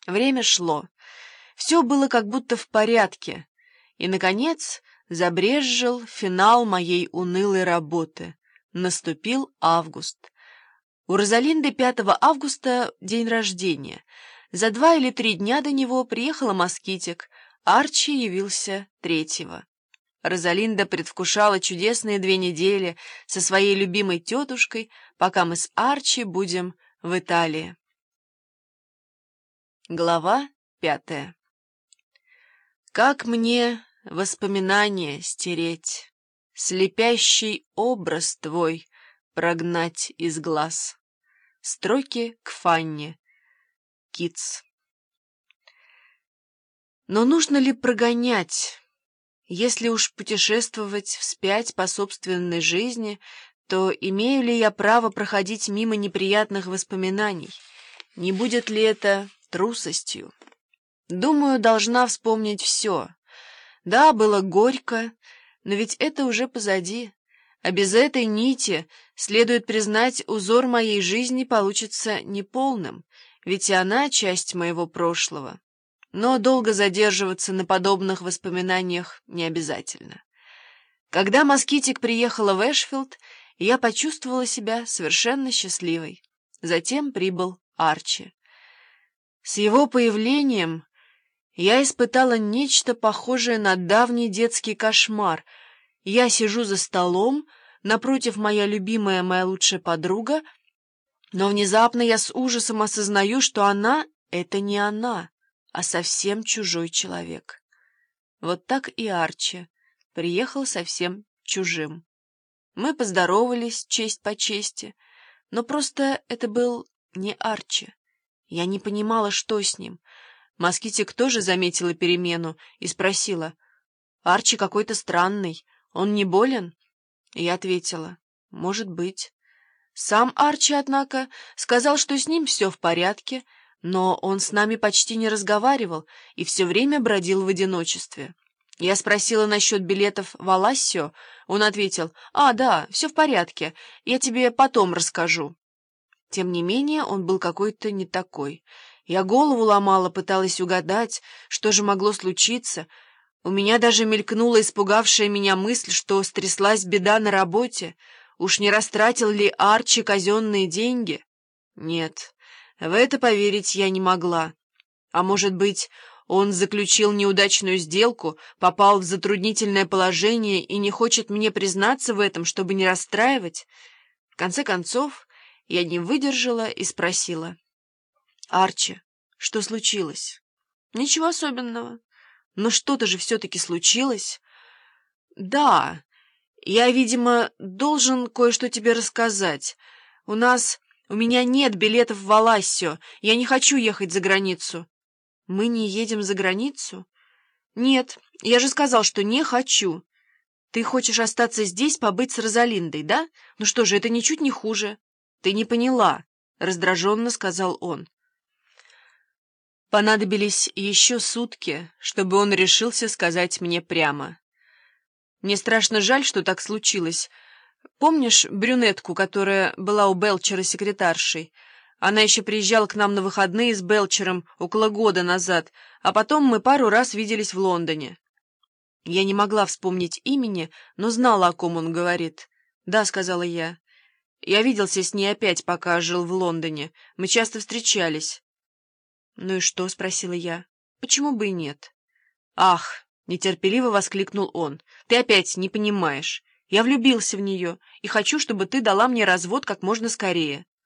Время шло. Все было как будто в порядке. И, наконец, забрезжил финал моей унылой работы. Наступил август. У Розалинды 5 августа день рождения. За 2 или 3 дня до него приехала москитик. Арчи явился 3-го. Розалинда предвкушала чудесные 2 недели со своей любимой тетушкой, пока мы с Арчи будем в Италии. Глава 5. Как мне воспоминания стереть, слепящий образ твой прогнать из глаз. Строки к Фанне. Китс. Но нужно ли прогонять? Если уж путешествовать вспять по собственной жизни, то имею ли я право проходить мимо неприятных воспоминаний? Не будет ли это трусостью? Думаю, должна вспомнить все. Да, было горько, но ведь это уже позади. А без этой нити, следует признать, узор моей жизни получится неполным, ведь и она часть моего прошлого. Но долго задерживаться на подобных воспоминаниях не обязательно. Когда москитик приехала в Эшфилд, я почувствовала себя совершенно счастливой. Затем прибыл Арчи. С его появлением я испытала нечто похожее на давний детский кошмар. Я сижу за столом, напротив моя любимая, моя лучшая подруга, но внезапно я с ужасом осознаю, что она — это не она, а совсем чужой человек. Вот так и Арчи приехал совсем чужим. Мы поздоровались честь по чести, но просто это был не Арчи. Я не понимала, что с ним. Москитик тоже заметила перемену и спросила: «Арчи какой-то странный, он не болен?» Я ответила: «Может быть». Сам Арчи, однако, сказал, что с ним все в порядке, но он с нами почти не разговаривал и все время бродил в одиночестве. Я спросила насчет билетов в Алассио, он ответил: «А, да, все в порядке, я тебе потом расскажу». Тем не менее, он был какой-то не такой. Я голову ломала, пыталась угадать, что же могло случиться. У меня даже мелькнула испугавшая меня мысль, что стряслась беда на работе. Уж не растратил ли Арчи казенные деньги? Нет, в это поверить я не могла. А может быть, он заключил неудачную сделку, попал в затруднительное положение и не хочет мне признаться в этом, чтобы не расстраивать? В конце концов, я не выдержала и спросила: «Арчи, что случилось?» «Ничего особенного. Но что-то же все-таки случилось». «Да, я, видимо, должен кое-что тебе рассказать. У меня нет билетов в Алассио, я не хочу ехать за границу». «Мы не едем за границу?» «Нет, я же сказал, что не хочу». «Ты хочешь остаться здесь, побыть с Розалиндой, да? Ну что же, это ничуть не хуже». «Ты не поняла», — раздраженно сказал он. Понадобились еще сутки, чтобы он решился сказать мне прямо. «Мне страшно жаль, что так случилось. Помнишь брюнетку, которая была у Белчера секретаршей? Она еще приезжала к нам на выходные с Белчером около года назад, а потом мы пару раз виделись в Лондоне». Я не могла вспомнить имени, но знала, о ком он говорит. «Да», — сказала я. «Я виделся с ней опять, пока жил в Лондоне. Мы часто встречались». «Ну и что?» — спросила я. «Почему бы и нет?» «Ах!» — нетерпеливо воскликнул он. «Ты опять не понимаешь. Я влюбился в нее и хочу, чтобы ты дала мне развод как можно скорее».